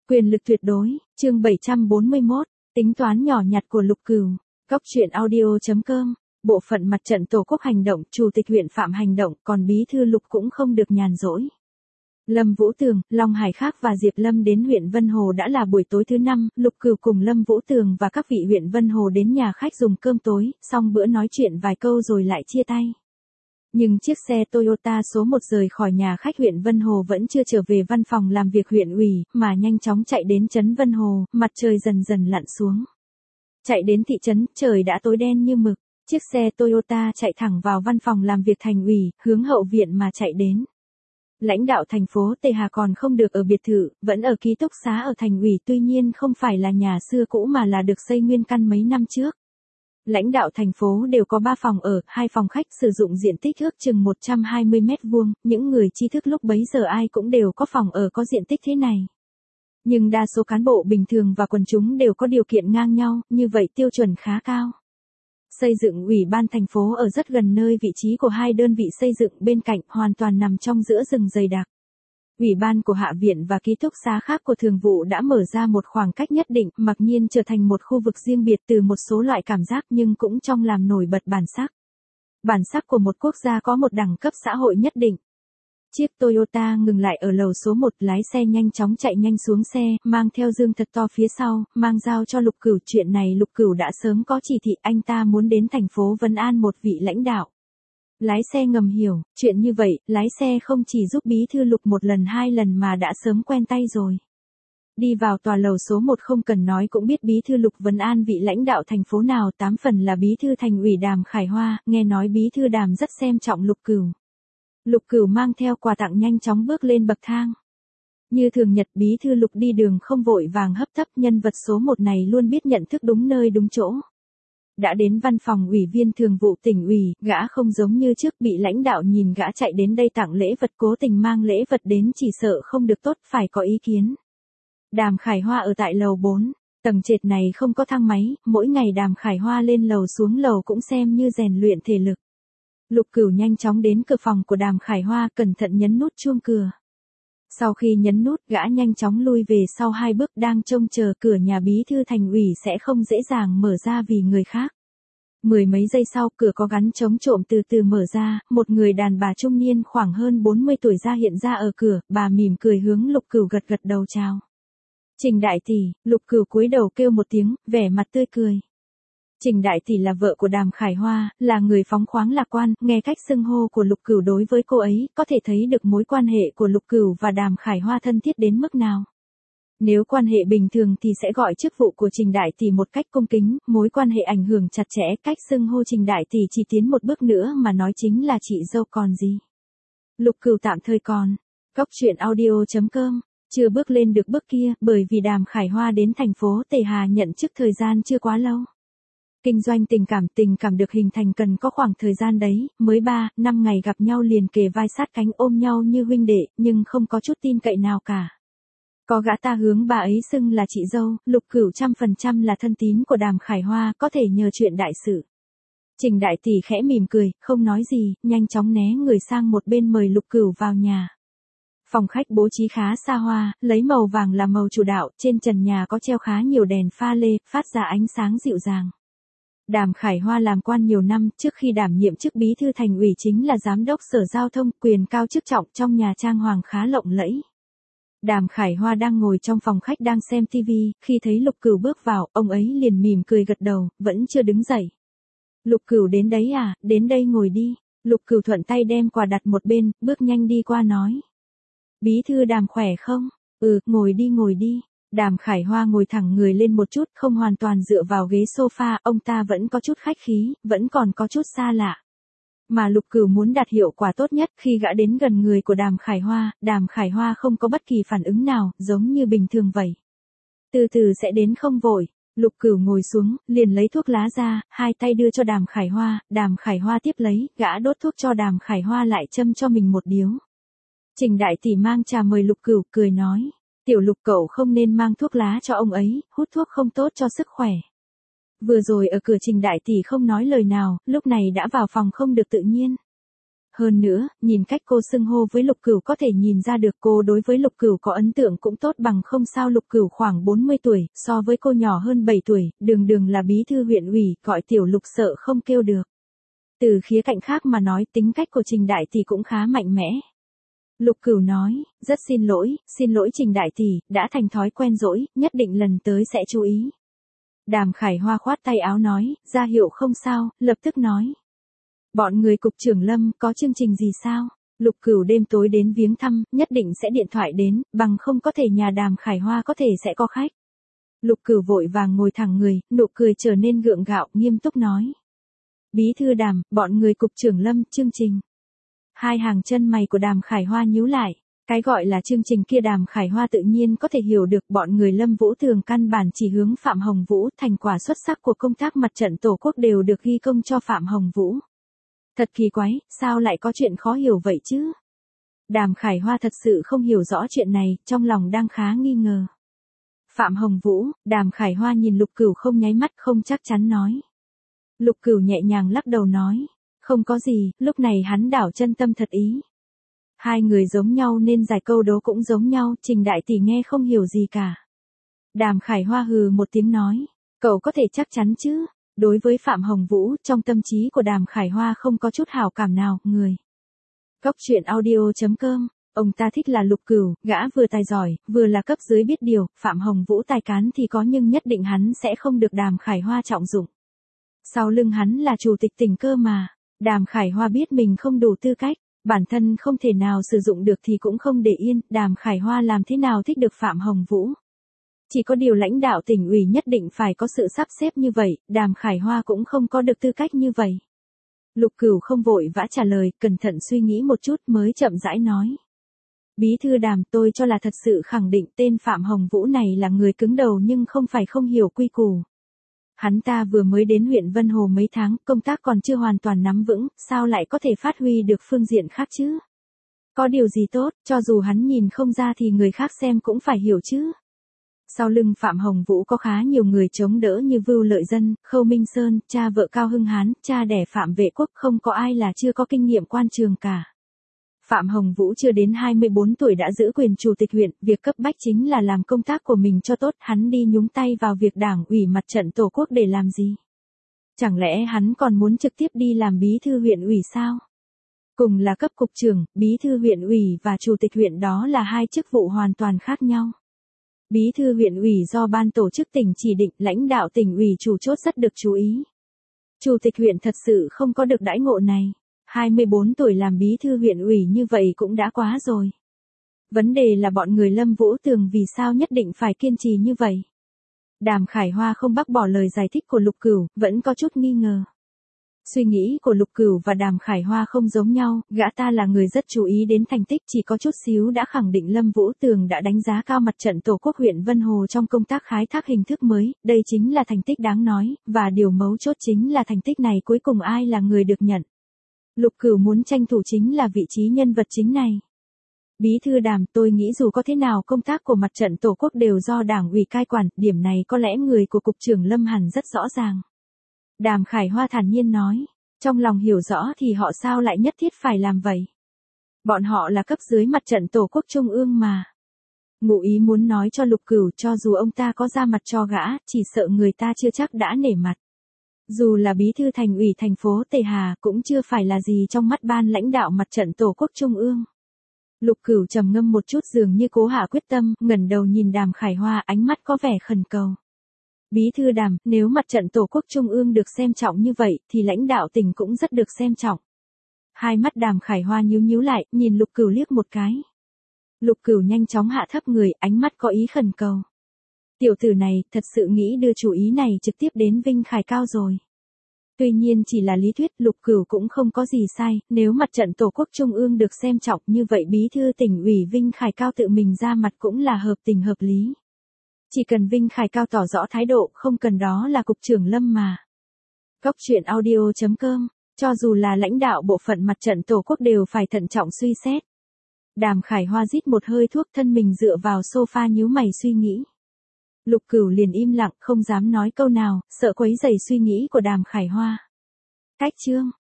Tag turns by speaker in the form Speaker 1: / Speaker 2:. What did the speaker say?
Speaker 1: Quyền lực tuyệt đối, chương 741, tính toán nhỏ nhặt của Lục Cửu. Góc truyện audio.com, bộ phận mặt trận Tổ quốc hành động, chủ tịch huyện Phạm hành động, còn bí thư Lục cũng không được nhàn rỗi. Lâm Vũ Tường, Long Hải Khác và Diệp Lâm đến huyện Vân Hồ đã là buổi tối thứ 5, Lục Cửu cùng Lâm Vũ Tường và các vị huyện Vân Hồ đến nhà khách dùng cơm tối, xong bữa nói chuyện vài câu rồi lại chia tay. Nhưng chiếc xe Toyota số 1 rời khỏi nhà khách huyện Vân Hồ vẫn chưa trở về văn phòng làm việc huyện ủy, mà nhanh chóng chạy đến trấn Vân Hồ, mặt trời dần dần lặn xuống. Chạy đến thị trấn, trời đã tối đen như mực, chiếc xe Toyota chạy thẳng vào văn phòng làm việc thành ủy, hướng hậu viện mà chạy đến. Lãnh đạo thành phố Tề Hà còn không được ở biệt thự, vẫn ở ký túc xá ở thành ủy, tuy nhiên không phải là nhà xưa cũ mà là được xây nguyên căn mấy năm trước. Lãnh đạo thành phố đều có 3 phòng ở, 2 phòng khách sử dụng diện tích ước chừng 120 mét vuông, những người trí thức lúc bấy giờ ai cũng đều có phòng ở có diện tích thế này. Nhưng đa số cán bộ bình thường và quần chúng đều có điều kiện ngang nhau, như vậy tiêu chuẩn khá cao. Xây dựng ủy ban thành phố ở rất gần nơi vị trí của 2 đơn vị xây dựng bên cạnh, hoàn toàn nằm trong giữa rừng dày đặc. Ủy ban của Hạ viện và ký túc xá khác của Thường vụ đã mở ra một khoảng cách nhất định, mặc nhiên trở thành một khu vực riêng biệt từ một số loại cảm giác nhưng cũng trong làm nổi bật bản sắc. Bản sắc của một quốc gia có một đẳng cấp xã hội nhất định. Chiếc Toyota ngừng lại ở lầu số 1, lái xe nhanh chóng chạy nhanh xuống xe, mang theo dương thật to phía sau, mang giao cho Lục Cửu. Chuyện này Lục Cửu đã sớm có chỉ thị, anh ta muốn đến thành phố Vân An một vị lãnh đạo. Lái xe ngầm hiểu, chuyện như vậy, lái xe không chỉ giúp bí thư Lục một lần 2 lần mà đã sớm quen tay rồi. Đi vào tòa lầu số 1 không cần nói cũng biết bí thư Lục Vân An vị lãnh đạo thành phố nào, 8 phần là bí thư thành ủy Đàm Khải Hoa, nghe nói bí thư Đàm rất xem trọng Lục Cửu. Lục Cửu mang theo quà tặng nhanh chóng bước lên bậc thang. Như thường nhật, bí thư Lục đi đường không vội vàng hấp tấp, nhân vật số 1 này luôn biết nhận thức đúng nơi đúng chỗ. Đã đến văn phòng ủy viên thường vụ tỉnh ủy, gã không giống như trước bị lãnh đạo nhìn gã chạy đến đây tặng lễ vật, cố tình mang lễ vật đến, chỉ sợ không được tốt, phải có ý kiến. Đàm Khải Hoa ở tại lầu 4, tầng trệt này không có thang máy, mỗi ngày Đàm Khải Hoa lên lầu xuống lầu cũng xem như rèn luyện thể lực. Lục Cửu nhanh chóng đến cửa phòng của Đàm Khải Hoa, cẩn thận nhấn nút chuông cửa. Sau khi nhấn nút, gã nhanh chóng lui về sau 2 bước, đang trông chờ cửa nhà bí thư thành ủy sẽ không dễ dàng mở ra vì người khác. Mười mấy giây sau, cửa có gắn chống trộm từ từ mở ra, một người đàn bà trung niên khoảng hơn 40 tuổi ra hiện ra ở cửa, bà mỉm cười hướng Lục Cửu gật gật đầu chào. Trình đại tỷ. Lục Cửu cúi đầu kêu một tiếng, vẻ mặt tươi cười. Trình đại tỷ là vợ của Đàm Khải Hoa, là người phóng khoáng lạc quan, nghe cách xưng hô của Lục Cửu đối với cô ấy, có thể thấy được mối quan hệ của Lục Cửu và Đàm Khải Hoa thân thiết đến mức nào. Nếu quan hệ bình thường thì sẽ gọi chức vụ của Trình đại tỷ một cách cung kính, mối quan hệ ảnh hưởng chặt chẽ, cách xưng hô Trình đại tỷ chỉ tiến một bước nữa mà nói chính là chị dâu còn gì. Lục Cửu tạm thời còn. Góc truyện audio.com, chưa bước lên được bước kia, bởi vì Đàm Khải Hoa đến thành phố Tề Hà nhận chức thời gian chưa quá lâu. Kinh doanh tình cảm được hình thành cần có khoảng thời gian đấy, mới 3-5 ngày gặp nhau liền kề vai sát cánh ôm nhau như huynh đệ, nhưng không có chút tin cậy nào cả. Có gã ta hướng bà ấy xưng là chị dâu, Lục Cửu 100% là thân tín của Đàm Khải Hoa, có thể nhờ chuyện đại sự. Trình đại tỷ khẽ mỉm cười, không nói gì, nhanh chóng né người sang một bên mời Lục Cửu vào nhà. Phòng khách bố trí khá xa hoa, lấy màu vàng là màu chủ đạo, trên trần nhà có treo khá nhiều đèn pha lê, phát ra ánh sáng dịu dàng. Đàm Khải Hoa làm quan nhiều năm, trước khi đảm nhiệm chức bí thư thành ủy chính là giám đốc sở giao thông, quyền cao chức trọng, trong nhà trang hoàng khá lộng lẫy. Đàm Khải Hoa đang ngồi trong phòng khách đang xem TV, khi thấy Lục Cửu bước vào, ông ấy liền mỉm cười gật đầu, vẫn chưa đứng dậy. Lục Cửu đến đấy à, đến đây ngồi đi. Lục Cửu thuận tay đem quà đặt một bên, bước nhanh đi qua nói. Bí thư Đàm khỏe không? Ngồi đi. Đàm Khải Hoa ngồi thẳng người lên một chút, không hoàn toàn dựa vào ghế sofa, ông ta vẫn có chút khách khí, vẫn còn có chút xa lạ. Mà Lục Cửu muốn đạt hiệu quả tốt nhất, khi gã đến gần người của Đàm Khải Hoa không có bất kỳ phản ứng nào, giống như bình thường vậy. Từ từ sẽ đến, không vội. Lục Cửu ngồi xuống, liền lấy thuốc lá ra, 2 tay đưa cho Đàm Khải Hoa tiếp lấy, gã đốt thuốc cho Đàm Khải Hoa lại châm cho mình một điếu. Trình đại tỷ mang trà mời Lục Cửu, cười nói. Tiểu Lục cậu không nên mang thuốc lá cho ông ấy, hút thuốc không tốt cho sức khỏe. Vừa rồi ở cửa Trình đại tỷ không nói lời nào, lúc này đã vào phòng không được tự nhiên. Hơn nữa, nhìn cách cô xưng hô với Lục Cửu có thể nhìn ra được cô đối với Lục Cửu có ấn tượng cũng tốt bằng không sao. Lục Cửu khoảng 40 tuổi, so với cô nhỏ hơn 7 tuổi, đường đường là bí thư huyện ủy, gọi tiểu Lục sợ không kêu được. Từ khía cạnh khác mà nói, tính cách của Trình Đại Tỷ cũng khá mạnh mẽ. Lục Cửu nói, rất xin lỗi Trình Đại Tỷ, đã thành thói quen rồi, nhất định lần tới sẽ chú ý. Đàm Khải Hoa khoát tay áo nói, ra hiệu không sao, lập tức nói. Bọn người cục trưởng Lâm có chương trình gì sao? Lục Cửu đêm tối đến viếng thăm, nhất định sẽ điện thoại đến, bằng không có thể nhà Đàm Khải Hoa có thể sẽ có khách. Lục Cửu vội vàng ngồi thẳng người, nụ cười trở nên gượng gạo, nghiêm túc nói. Bí thư Đàm, bọn người cục trưởng Lâm, chương trình. Hai hàng chân mày của Đàm Khải Hoa nhíu lại. Cái gọi là chương trình kia Đàm Khải Hoa tự nhiên có thể hiểu được, bọn người Lâm Vũ Thường căn bản chỉ hướng Phạm Hồng Vũ, thành quả xuất sắc của công tác mặt trận Tổ quốc đều được ghi công cho Phạm Hồng Vũ. Thật kỳ quái, sao lại có chuyện khó hiểu vậy chứ? Đàm Khải Hoa thật sự không hiểu rõ chuyện này, trong lòng đang khá nghi ngờ. Phạm Hồng Vũ, Đàm Khải Hoa nhìn Lục Cửu không nháy mắt, không chắc chắn nói. Lục Cửu nhẹ nhàng lắc đầu nói, không có gì, lúc này hắn đảo chân tâm thật ý. Hai người giống nhau nên giải câu đố cũng giống nhau, Trình Đại Tỷ nghe không hiểu gì cả. Đàm Khải Hoa hừ một tiếng nói, cậu có thể chắc chắn chứ? Đối với Phạm Hồng Vũ, trong tâm trí của Đàm Khải Hoa không có chút hảo cảm nào, người. Góc truyện audio.com, ông ta thích là Lục Cửu, gã vừa tài giỏi, vừa là cấp dưới biết điều, Phạm Hồng Vũ tài cán thì có nhưng nhất định hắn sẽ không được Đàm Khải Hoa trọng dụng. Sau lưng hắn là chủ tịch tỉnh cơ mà, Đàm Khải Hoa biết mình không đủ tư cách, bản thân không thể nào sử dụng được thì cũng không để yên, Đàm Khải Hoa làm thế nào thích được Phạm Hồng Vũ. Chỉ có điều lãnh đạo tỉnh ủy nhất định phải có sự sắp xếp như vậy, Đàm Khải Hoa cũng không có được tư cách như vậy. Lục Cửu không vội vã trả lời, cẩn thận suy nghĩ một chút mới chậm rãi nói. Bí thư Đàm, tôi cho là thật sự khẳng định tên Phạm Hồng Vũ này là người cứng đầu nhưng không phải không hiểu quy củ. Hắn ta vừa mới đến huyện Vân Hồ mấy tháng, công tác còn chưa hoàn toàn nắm vững, sao lại có thể phát huy được phương diện khác chứ? Có điều gì tốt, cho dù hắn nhìn không ra thì người khác xem cũng phải hiểu chứ. Sau lưng Phạm Hồng Vũ có khá nhiều người chống đỡ như Vưu Lợi Dân, Khâu Minh Sơn, cha vợ Cao Hưng Hán, cha đẻ Phạm Vệ Quốc, không có ai là chưa có kinh nghiệm quan trường cả. Phạm Hồng Vũ chưa đến 24 tuổi đã giữ quyền chủ tịch huyện, việc cấp bách chính là làm công tác của mình cho tốt, hắn đi nhúng tay vào việc đảng ủy mặt trận Tổ quốc để làm gì? Chẳng lẽ hắn còn muốn trực tiếp đi làm bí thư huyện ủy sao? Cùng là cấp cục trưởng, bí thư huyện ủy và chủ tịch huyện đó là hai chức vụ hoàn toàn khác nhau. Bí thư huyện ủy do ban tổ chức tỉnh chỉ định, lãnh đạo tỉnh ủy chủ chốt rất được chú ý. Chủ tịch huyện thật sự không có được đãi ngộ này. 24 tuổi làm bí thư huyện ủy như vậy cũng đã quá rồi. Vấn đề là bọn người Lâm Vũ Thường vì sao nhất định phải kiên trì như vậy. Đàm Khải Hoa không bác bỏ lời giải thích của Lục Cửu, vẫn có chút nghi ngờ. Suy nghĩ của Lục Cửu và Đàm Khải Hoa không giống nhau, gã ta là người rất chú ý đến thành tích, chỉ có chút xíu đã khẳng định Lâm Vũ Thường đã đánh giá cao mặt trận Tổ quốc huyện Vân Hồ trong công tác khai thác hình thức mới, đây chính là thành tích đáng nói, và điều mấu chốt chính là thành tích này cuối cùng ai là người được nhận. Lục Cửu muốn tranh thủ chính là vị trí nhân vật chính này. Bí thư Đàm, tôi nghĩ dù có thế nào công tác của mặt trận Tổ quốc đều do đảng ủy cai quản, điểm này có lẽ người của cục trưởng Lâm hẳn rất rõ ràng. Đàm Khải Hoa thản nhiên nói, trong lòng hiểu rõ thì họ sao lại nhất thiết phải làm vậy. Bọn họ là cấp dưới mặt trận Tổ quốc Trung ương mà. Ngụ ý muốn nói cho Lục Cửu cho dù ông ta có ra mặt cho gã, chỉ sợ người ta chưa chắc đã nể mặt. Dù là bí thư thành ủy thành phố Tề Hà cũng chưa phải là gì trong mắt ban lãnh đạo mặt trận Tổ quốc Trung ương. Lục Cửu trầm ngâm một chút dường như cố hạ quyết tâm, ngẩng đầu nhìn Đàm Khải Hoa, ánh mắt có vẻ khẩn cầu. Bí thư Đàm, nếu mặt trận Tổ quốc Trung ương được xem trọng như vậy, thì lãnh đạo tỉnh cũng rất được xem trọng. Hai mắt Đàm Khải Hoa nhíu lại, nhìn Lục Cửu liếc một cái. Lục Cửu nhanh chóng hạ thấp người, ánh mắt có ý khẩn cầu. Tiểu tử này, thật sự nghĩ đưa chủ ý này trực tiếp đến Vinh Khải Cao rồi. Tuy nhiên chỉ là lý thuyết, Lục Cửu cũng không có gì sai, nếu mặt trận Tổ quốc Trung ương được xem trọng như vậy bí thư tỉnh ủy Vinh Khải Cao tự mình ra mặt cũng là hợp tình hợp lý. Chỉ cần Vinh Khải Cao tỏ rõ thái độ, không cần đó là cục trưởng Lâm mà. Góc truyện audio.com, cho dù là lãnh đạo bộ phận mặt trận Tổ quốc đều phải thận trọng suy xét. Đàm Khải Hoa rít một hơi thuốc, thân mình dựa vào sofa nhíu mày suy nghĩ. Lục Cửu liền im lặng, không dám nói câu nào, sợ quấy rầy suy nghĩ của Đàm Khải Hoa. Cách chương